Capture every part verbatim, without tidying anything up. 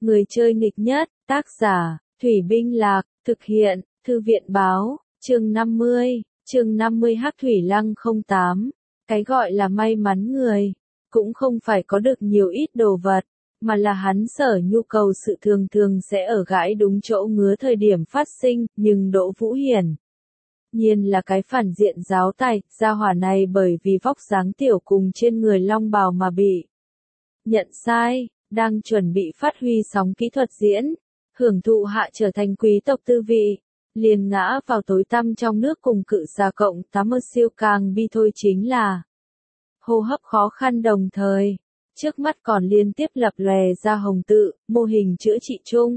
Người chơi nghịch nhất, tác giả, Thủy Binh Lạc, thực hiện, Thư viện Báo, chương năm mươi, chương năm mươi Hắc Thủy Lăng không tám. Cái gọi là may mắn người, cũng không phải có được nhiều ít đồ vật, mà là hắn sở nhu cầu sự thường thường sẽ ở gãi đúng chỗ ngứa thời điểm phát sinh, nhưng Đỗ Vũ Hiển nhiên là cái phản diện giáo tài, gia hỏa này bởi vì vóc dáng tiểu cùng trên người long bào mà bị nhận sai, đang chuẩn bị phát huy sóng kỹ thuật diễn, hưởng thụ hạ trở thành quý tộc tư vị, liền ngã vào tối tăm trong nước cùng cự xà cộng tám mơ siêu. Càng bi thôi chính là hô hấp khó khăn đồng thời, trước mắt còn liên tiếp lập lòe ra hồng tự, mô hình chữa trị chung.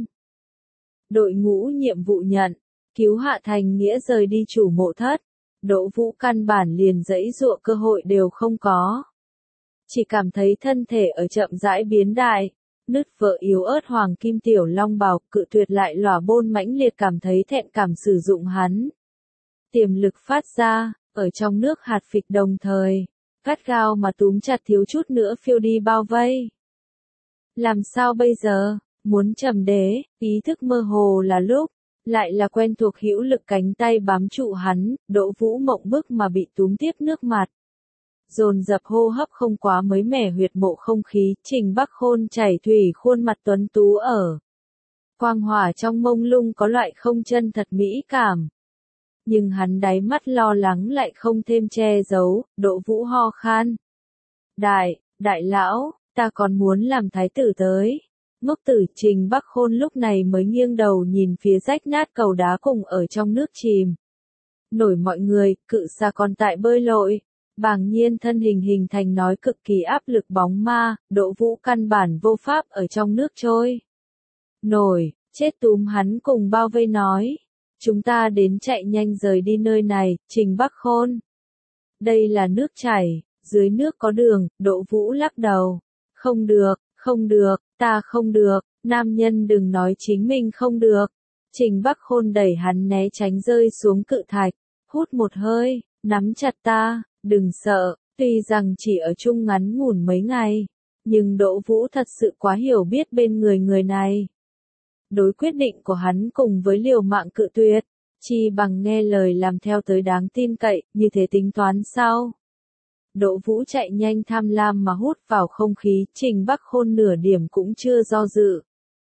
Đội ngũ nhiệm vụ nhận, cứu Hạ Thành Nghĩa rời đi chủ mộ thất, Đỗ Vũ căn bản liền dãy dụa cơ hội đều không có. Chỉ cảm thấy thân thể ở chậm rãi biến đại, nứt vỡ yếu ớt hoàng kim tiểu long bào, cự tuyệt lại lòa bôn mãnh liệt cảm thấy thẹn cảm sử dụng hắn. Tiềm lực phát ra, ở trong nước hạt phịch đồng thời, gắt gao mà túm chặt thiếu chút nữa phiêu đi bao vây. Làm sao bây giờ, muốn trầm đế, ý thức mơ hồ là lúc, lại là quen thuộc hữu lực cánh tay bám trụ hắn, Đỗ Vũ mộng bức mà bị túm tiếp nước mặt. Dồn dập hô hấp không quá mới mẻ huyệt mộ không khí, Trình Bắc Khôn chảy thủy khuôn mặt tuấn tú ở. Quang hỏa trong mông lung có loại không chân thật mỹ cảm. Nhưng hắn đáy mắt lo lắng lại không thêm che giấu, Đỗ Vũ ho khan. Đại, đại lão, ta còn muốn làm thái tử tới. Ngốc tử Trình Bắc Khôn lúc này mới nghiêng đầu nhìn phía rách nát cầu đá cùng ở trong nước chìm. Nổi mọi người, cự xà còn tại bơi lội. Bàng nhiên thân hình hình thành nói cực kỳ áp lực bóng ma, Đỗ Vũ căn bản vô pháp ở trong nước trôi. Nổi, chết túm hắn cùng bao vây nói. Chúng ta đến chạy nhanh rời đi nơi này, Trình Bắc Khôn. Đây là nước chảy, dưới nước có đường, Đỗ Vũ lắc đầu. Không được, không được, ta không được, nam nhân đừng nói chính mình không được. Trình Bắc Khôn đẩy hắn né tránh rơi xuống cự thạch, hút một hơi, nắm chặt ta. Đừng sợ, tuy rằng chỉ ở chung ngắn ngủn mấy ngày, nhưng Đỗ Vũ thật sự quá hiểu biết bên người người này. Đối quyết định của hắn cùng với liều mạng cự tuyệt, chi bằng nghe lời làm theo tới đáng tin cậy, như thế tính toán sao? Đỗ Vũ chạy nhanh tham lam mà hút vào không khí, Trình Bắc Khôn nửa điểm cũng chưa do dự.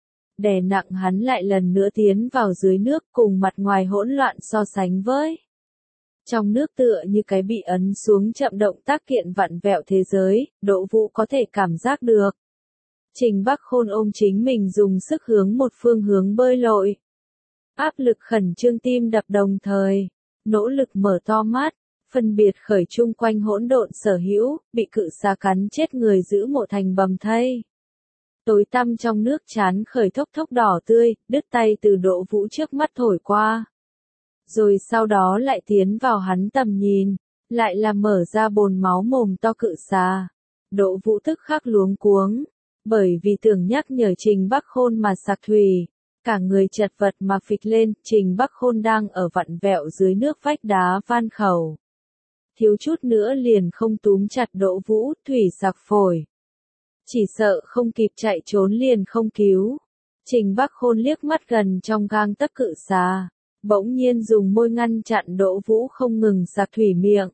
Đè nặng hắn lại lần nữa tiến vào dưới nước cùng mặt ngoài hỗn loạn so sánh với. Trong nước tựa như cái bị ấn xuống chậm động tác kiện vặn vẹo thế giới, Đỗ Vũ có thể cảm giác được. Trình Bắc Khôn ôm chính mình dùng sức hướng một phương hướng bơi lội. Áp lực khẩn trương tim đập đồng thời, nỗ lực mở to mắt, phân biệt khởi chung quanh hỗn độn sở hữu, bị cự xà cắn chết người giữ mộ thành bầm thây. Tối tăm trong nước chán khởi thốc thốc đỏ tươi, đứt tay từ Đỗ Vũ trước mắt thổi qua. Rồi sau đó lại tiến vào hắn tầm nhìn, lại là mở ra bồn máu mồm to cự xà. Đỗ Vũ tức khắc luống cuống, bởi vì tưởng nhắc nhở Trình Bắc Khôn mà sặc thủy, cả người chật vật mà phịch lên, Trình Bắc Khôn đang ở vặn vẹo dưới nước vách đá van khẩu. Thiếu chút nữa liền không túm chặt Đỗ Vũ, thủy sặc phổi. Chỉ sợ không kịp chạy trốn liền không cứu. Trình Bắc Khôn liếc mắt gần trong gang tấc cự xà. Bỗng nhiên dùng môi ngăn chặn Đỗ Vũ không ngừng sặc thủy miệng.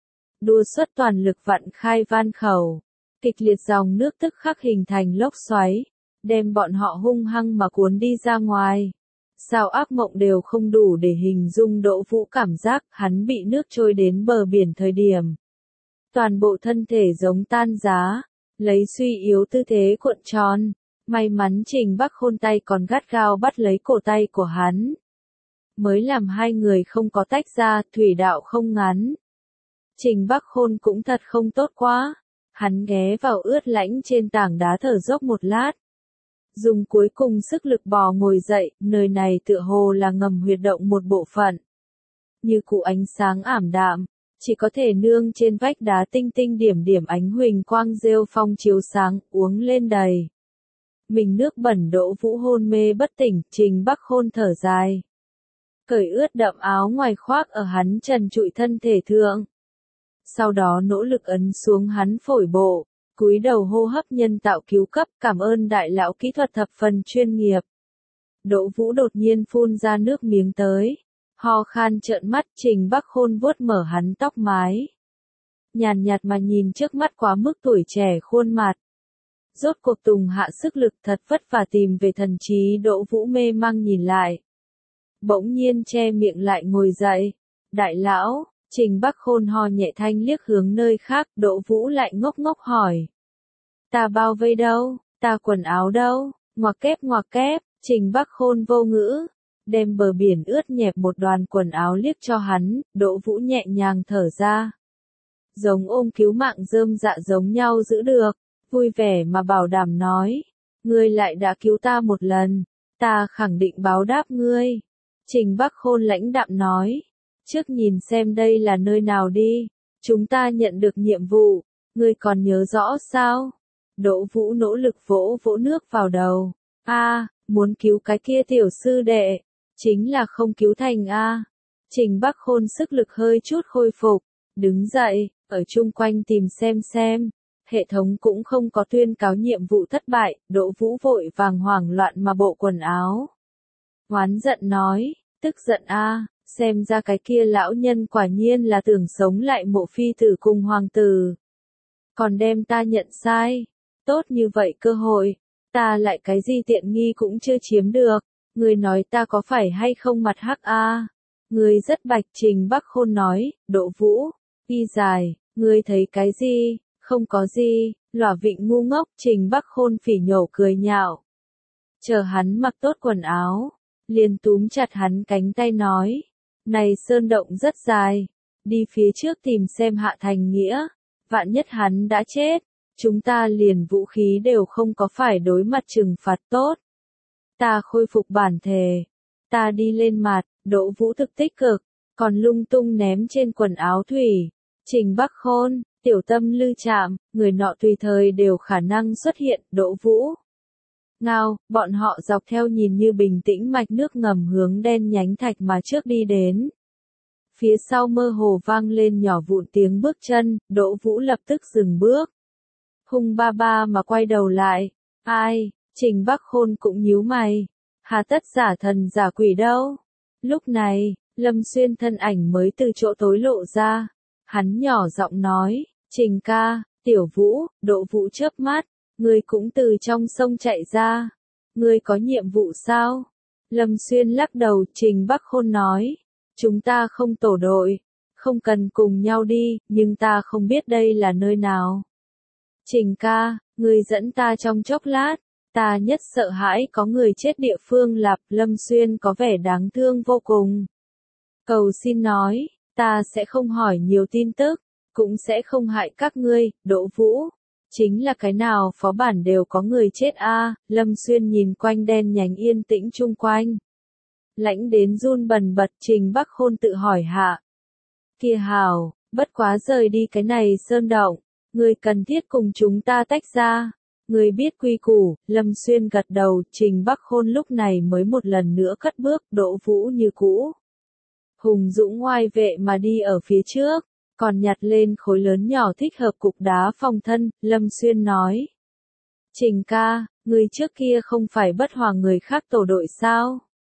Đua xuất toàn lực vặn khai van khẩu. Kịch liệt dòng nước tức khắc hình thành lốc xoáy, đem bọn họ hung hăng mà cuốn đi ra ngoài. Sao ác mộng đều không đủ để hình dung Đỗ Vũ cảm giác hắn bị nước trôi đến bờ biển thời điểm. Toàn bộ thân thể giống tan giá, lấy suy yếu tư thế cuộn tròn. May mắn Trình Bắc Khôn tay còn gắt gao bắt lấy cổ tay của hắn. Mới làm hai người không có tách ra, thủy đạo không ngắn. Trình Bắc Khôn cũng thật không tốt quá. Hắn ghé vào ướt lãnh trên tảng đá thở dốc một lát. Dùng cuối cùng sức lực bò ngồi dậy, nơi này tựa hồ là ngầm huyệt động một bộ phận. Như cụ ánh sáng ảm đạm, chỉ có thể nương trên vách đá tinh tinh điểm điểm ánh huỳnh quang rêu phong chiếu sáng, uống lên đầy. Mình nước bẩn Đỗ Vũ hôn mê bất tỉnh, Trình Bắc Khôn thở dài. Cởi ướt đậm áo ngoài khoác ở hắn trần trụi thân thể thượng. Sau đó nỗ lực ấn xuống hắn phổi bộ, cúi đầu hô hấp nhân tạo cứu cấp, cảm ơn đại lão kỹ thuật thập phần chuyên nghiệp. Đỗ Vũ đột nhiên phun ra nước miếng tới. Ho khan trợn mắt, Trình Bắc Khôn vuốt mở hắn tóc mái. Nhàn nhạt mà nhìn trước mắt quá mức tuổi trẻ khuôn mặt. Rốt cuộc Tùng hạ sức lực thật vất vả tìm về thần trí, Đỗ Vũ mê mang nhìn lại. Bỗng nhiên che miệng lại ngồi dậy. Đại lão, Trình Bắc Khôn ho nhẹ thanh liếc hướng nơi khác, Đỗ Vũ lại ngốc ngốc hỏi. Ta bao vây đâu, ta quần áo đâu, ngoặc kép ngoặc kép, Trình Bắc Khôn vô ngữ. Đem bờ biển ướt nhẹp một đoàn quần áo liếc cho hắn, Đỗ Vũ nhẹ nhàng thở ra. Giống ôm cứu mạng rơm dạ giống nhau giữ được, vui vẻ mà bảo đảm nói. Ngươi lại đã cứu ta một lần, ta khẳng định báo đáp ngươi. Trình Bắc Khôn lãnh đạm nói. Trước nhìn xem đây là nơi nào đi, chúng ta nhận được nhiệm vụ, ngươi còn nhớ rõ sao? Đỗ Vũ nỗ lực vỗ vỗ nước vào đầu. A, muốn cứu cái kia tiểu sư đệ, chính là không cứu thành a. Trình Bắc Khôn sức lực hơi chút khôi phục, đứng dậy, ở chung quanh tìm xem xem. Hệ thống cũng không có tuyên cáo nhiệm vụ thất bại, Đỗ Vũ vội vàng hoảng loạn mà bộ quần áo. Oán giận nói, tức giận a, xem ra cái kia lão nhân quả nhiên là tưởng sống lại mộ phi tử cùng hoàng tử. Còn đem ta nhận sai, tốt như vậy cơ hội, ta lại cái gì tiện nghi cũng chưa chiếm được, người nói ta có phải hay không mặt hắc a? Người rất bạch. Trình Bắc Khôn nói. Đỗ Vũ, y dài, người thấy cái gì? Không có gì, lỏa vịnh ngu ngốc. Trình Bắc Khôn phỉ nhổ cười nhạo. Chờ hắn mặc tốt quần áo, liền túm chặt hắn cánh tay nói. Này sơn động rất dài, đi phía trước tìm xem Hạ Thành Nghĩa, vạn nhất hắn đã chết, chúng ta liền vũ khí đều không có phải đối mặt trừng phạt tốt. Ta khôi phục bản thể, ta đi lên mặt. Đỗ Vũ thực tích cực, còn lung tung ném trên quần áo thủy. Trình Bắc Khôn, tiểu tâm lư chạm, người nọ tùy thời đều khả năng xuất hiện. Đỗ Vũ ngao, bọn họ dọc theo nhìn như bình tĩnh mạch nước ngầm hướng đen nhánh thạch mà trước đi đến. Phía sau mơ hồ vang lên nhỏ vụn tiếng bước chân, Đỗ Vũ lập tức dừng bước. Hung ba ba mà quay đầu lại. Ai? Trình Bắc Khôn cũng nhíu mày. Hà tất giả thần giả quỷ đâu? Lúc này, Lâm Xuyên thân ảnh mới từ chỗ tối lộ ra. Hắn nhỏ giọng nói, Trình ca, Tiểu Vũ. Đỗ Vũ chớp mắt, ngươi cũng từ trong sông chạy ra. Ngươi có nhiệm vụ sao? Lâm Xuyên lắc đầu. Trình Bắc Khôn nói, chúng ta không tổ đội, không cần cùng nhau đi, nhưng ta không biết đây là nơi nào. Trình ca, ngươi dẫn ta trong chốc lát, ta nhất sợ hãi có người chết địa phương lạp. Lâm Xuyên có vẻ đáng thương vô cùng. Cầu xin nói, ta sẽ không hỏi nhiều tin tức, cũng sẽ không hại các ngươi. Đỗ Vũ, chính là cái nào phó bản đều có người chết a. Lâm Xuyên nhìn quanh đen nhánh yên tĩnh chung quanh. Lãnh đến run bần bật. Trình Bắc Khôn tự hỏi hạ. Kia hào, bất quá rời đi cái này sơn động, người cần thiết cùng chúng ta tách ra. Người biết quy củ. Lâm Xuyên gật đầu. Trình Bắc Khôn lúc này mới một lần nữa cất bước. Đỗ Vũ như cũ, hùng dũng oai vệ mà đi ở phía trước, còn nhặt lên khối lớn nhỏ thích hợp cục đá phòng thân. Lâm Xuyên nói, Trình ca, người trước kia không phải bất hòa người khác tổ đội sao?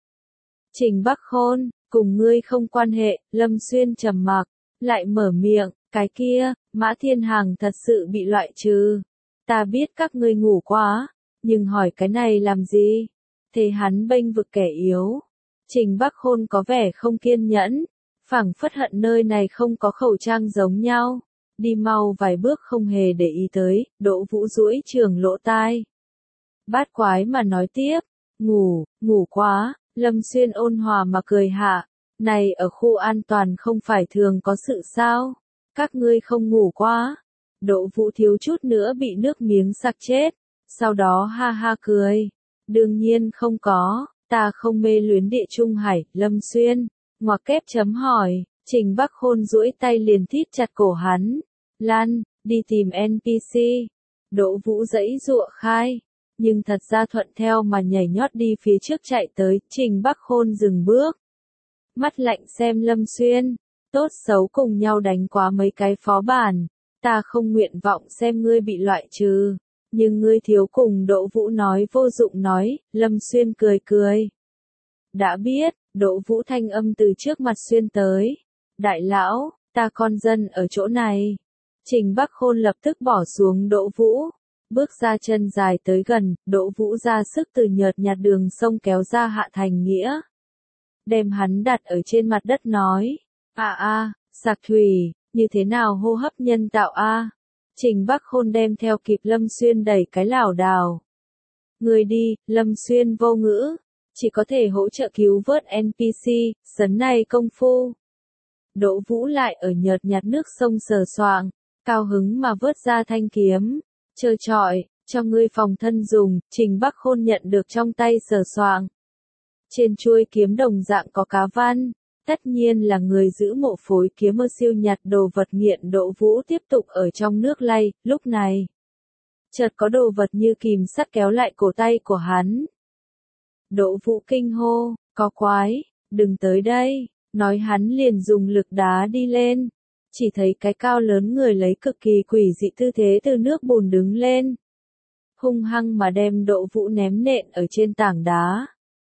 Trình Bắc Khôn, cùng ngươi không quan hệ. Lâm Xuyên trầm mặc, lại mở miệng, cái kia, Mã Thiên Hàng thật sự bị loại trừ. Ta biết các ngươi ngủ quá, nhưng hỏi cái này làm gì? Thế hắn bênh vực kẻ yếu. Trình Bắc Khôn có vẻ không kiên nhẫn, phảng phất hận nơi này không có khẩu trang giống nhau. Đi mau vài bước không hề để ý tới. Đỗ Vũ duỗi trường lỗ tai, bát quái mà nói tiếp, ngủ, ngủ quá. Lâm Xuyên ôn hòa mà cười hạ, này ở khu an toàn không phải thường có sự sao? Các ngươi không ngủ quá? Đỗ Vũ thiếu chút nữa bị nước miếng sặc chết, sau đó ha ha cười. Đương nhiên không có, ta không mê luyến địa trung hải. Lâm Xuyên, ngoặc kép chấm hỏi. Trình Bắc Khôn duỗi tay liền thít chặt cổ hắn. Lan, đi tìm en pê xê. Đỗ Vũ giãy giụa khai, nhưng thật ra thuận theo mà nhảy nhót đi phía trước chạy tới. Trình Bắc Khôn dừng bước, mắt lạnh xem Lâm Xuyên, tốt xấu cùng nhau đánh quá mấy cái phó bản, ta không nguyện vọng xem ngươi bị loại trừ. Nhưng ngươi thiếu cùng Đỗ Vũ nói vô dụng nói, Lâm Xuyên cười cười. Đã biết, Đỗ Vũ thanh âm từ trước mặt Xuyên tới. Đại lão, ta con dân ở chỗ này. Trình Bắc Khôn lập tức bỏ xuống Đỗ Vũ. Bước ra chân dài tới gần, Đỗ Vũ ra sức từ nhợt nhạt đường sông kéo ra Hạ Thành Nghĩa. Đem hắn đặt ở trên mặt đất nói. À a, sạc thủy, như thế nào hô hấp nhân tạo a? Trình Bắc Khôn đem theo kịp Lâm Xuyên đẩy cái lảo đảo. Người đi, Lâm Xuyên vô ngữ. Chỉ có thể hỗ trợ cứu vớt en pê xê, sấn này công phu. Đỗ Vũ lại ở nhợt nhạt nước sông sờ soạng, cao hứng mà vớt ra thanh kiếm. Trơ trọi, cho ngươi phòng thân dùng, Trình Bắc Khôn nhận được trong tay sờ soạng. Trên chuôi kiếm đồng dạng có cá văn, tất nhiên là người giữ mộ phối kiếm mơ siêu nhặt đồ vật nghiện. Đỗ Vũ tiếp tục ở trong nước lay, lúc này. Chợt có đồ vật như kìm sắt kéo lại cổ tay của hắn. Đỗ Vũ kinh hô, có quái, đừng tới đây, nói hắn liền dùng lực đá đi lên. Chỉ thấy cái cao lớn người lấy cực kỳ quỷ dị tư thế từ nước bùn đứng lên. Hung hăng mà đem Đỗ Vũ ném nện ở trên tảng đá.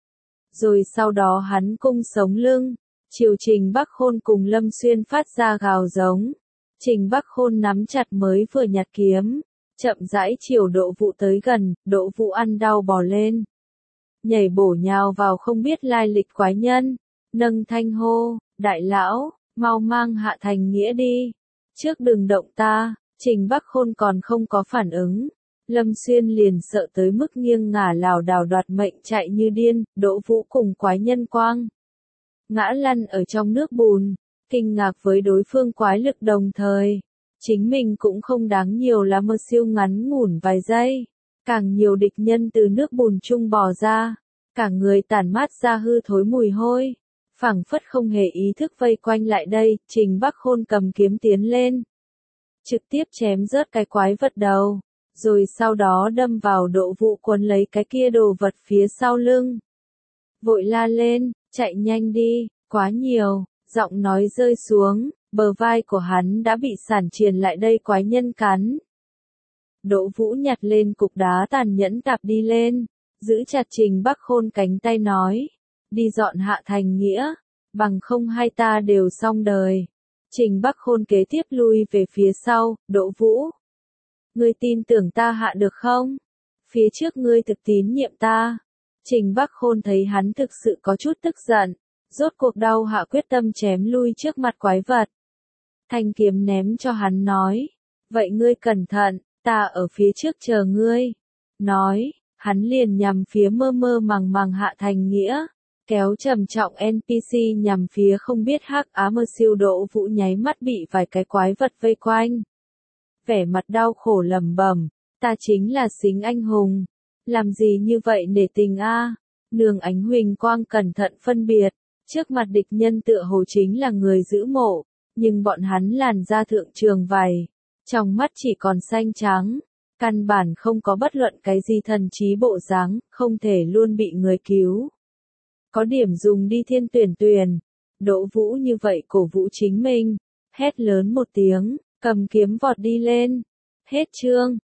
Rồi sau đó hắn cung sống lưng, chiều Trình Bắc Khôn cùng Lâm Xuyên phát ra gào giống. Trình Bắc Khôn nắm chặt mới vừa nhặt kiếm, chậm rãi chiều Đỗ Vũ tới gần, Đỗ Vũ ăn đau bò lên. Nhảy bổ nhào vào không biết lai lịch quái nhân, nâng thanh hô, đại lão, mau mang Hạ Thành Nghĩa đi, trước đừng động ta. Trình Bắc Khôn còn không có phản ứng. Lâm Xuyên liền sợ tới mức nghiêng ngả lảo đảo đoạt mệnh chạy như điên. Đỗ Vũ cùng quái nhân quang ngã lăn ở trong nước bùn, kinh ngạc với đối phương quái lực đồng thời. Chính mình cũng không đáng nhiều là mơ siêu ngắn ngủn vài giây. Càng nhiều địch nhân từ nước bùn chung bò ra, cả người tản mát ra hư thối mùi hôi. Phảng phất không hề ý thức vây quanh lại đây, Trình Bắc Khôn cầm kiếm tiến lên. Trực tiếp chém rớt cái quái vật đầu, rồi sau đó đâm vào Đỗ Vũ quấn lấy cái kia đồ vật phía sau lưng. Vội la lên, chạy nhanh đi, quá nhiều, giọng nói rơi xuống, bờ vai của hắn đã bị sản triền lại đây quái nhân cắn. Đỗ Vũ nhặt lên cục đá tàn nhẫn tạp đi lên, giữ chặt Trình Bắc Khôn cánh tay nói. Đi dọn Hạ Thành Nghĩa, bằng không hai ta đều xong đời. Trình Bắc Khôn kế tiếp lui về phía sau. Đỗ Vũ, ngươi tin tưởng ta hạ được không? Phía trước ngươi thực tín nhiệm ta. Trình Bắc Khôn thấy hắn thực sự có chút tức giận, rốt cuộc đau hạ quyết tâm chém lui trước mặt quái vật. Thanh kiếm ném cho hắn nói, vậy ngươi cẩn thận, ta ở phía trước chờ ngươi. Nói, hắn liền nhằm phía mơ mơ màng màng Hạ Thành Nghĩa. Kéo trầm trọng en pê xê nhằm phía không biết hắc á mơ siêu. Đỗ Vũ nháy mắt bị vài cái quái vật vây quanh. Vẻ mặt đau khổ lẩm bẩm, ta chính là Xính anh hùng. Làm gì như vậy nể tình a? Nương ánh huỳnh quang cẩn thận phân biệt. Trước mặt địch nhân tựa hồ chính là người giữ mộ. Nhưng bọn hắn làn da thượng trường vảy. Trong mắt chỉ còn xanh trắng. Căn bản không có bất luận cái gì thần trí bộ dáng, không thể luôn bị người cứu. Có điểm dùng đi thiên tuyển tuyển. Đỗ Vũ như vậy cổ vũ chính mình. Hét lớn một tiếng, cầm kiếm vọt đi lên. Hết chương.